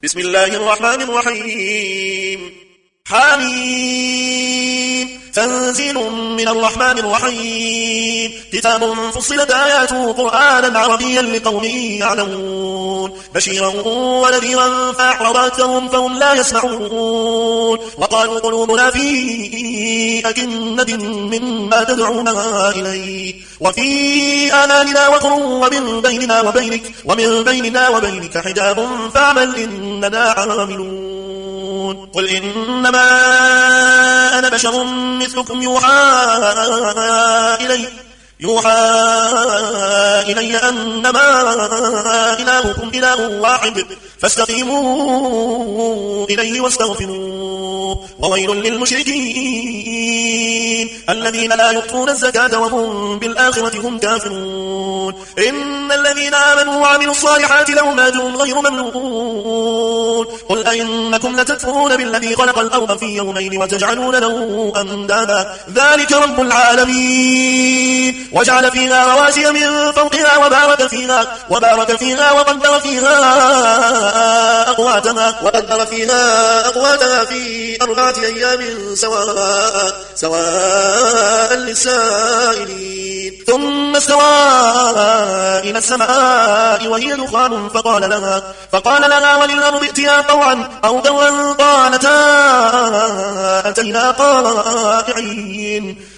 بسم الله الرحمن الرحيم حميم تنزيل من الرحمن الرحيم كتاب فصلت آياته قرآنا عربيا لقوم يعلمون بشيرا ونذيرا فأعرض أكثرهم فهم لا يسمعون وقالوا قلوبنا في أكنة مما تدعونا إليه وفي آذاننا وقر ومن بيننا وبينك حجاب فاعمل إننا عاملون قل إنما أنا بشر مثلكم يوحى إلي أنما إلهكم إله واحد فاستقيموا إليه واستغفروه وويل للمشركين الذين لا يؤتون الزكاة وهم بالآخرة هم كافرون إن الذين آمنوا وعملوا الصالحات لهم أجر غير ممنون قل أئنكم لتكفرون بالذي خلق الأرض في يومين وتجعلون له أندادا ذلك رب العالمين وجعل فيها رواسي من فوقها وبارك فيها وقدر فيها أقواتها في 4 أيام سواء للسائلين ثم استوى إلى السماء وهي دخان فقال لها وللأرض ائتيا طوعا أو كرها قالتا أتينا طائعين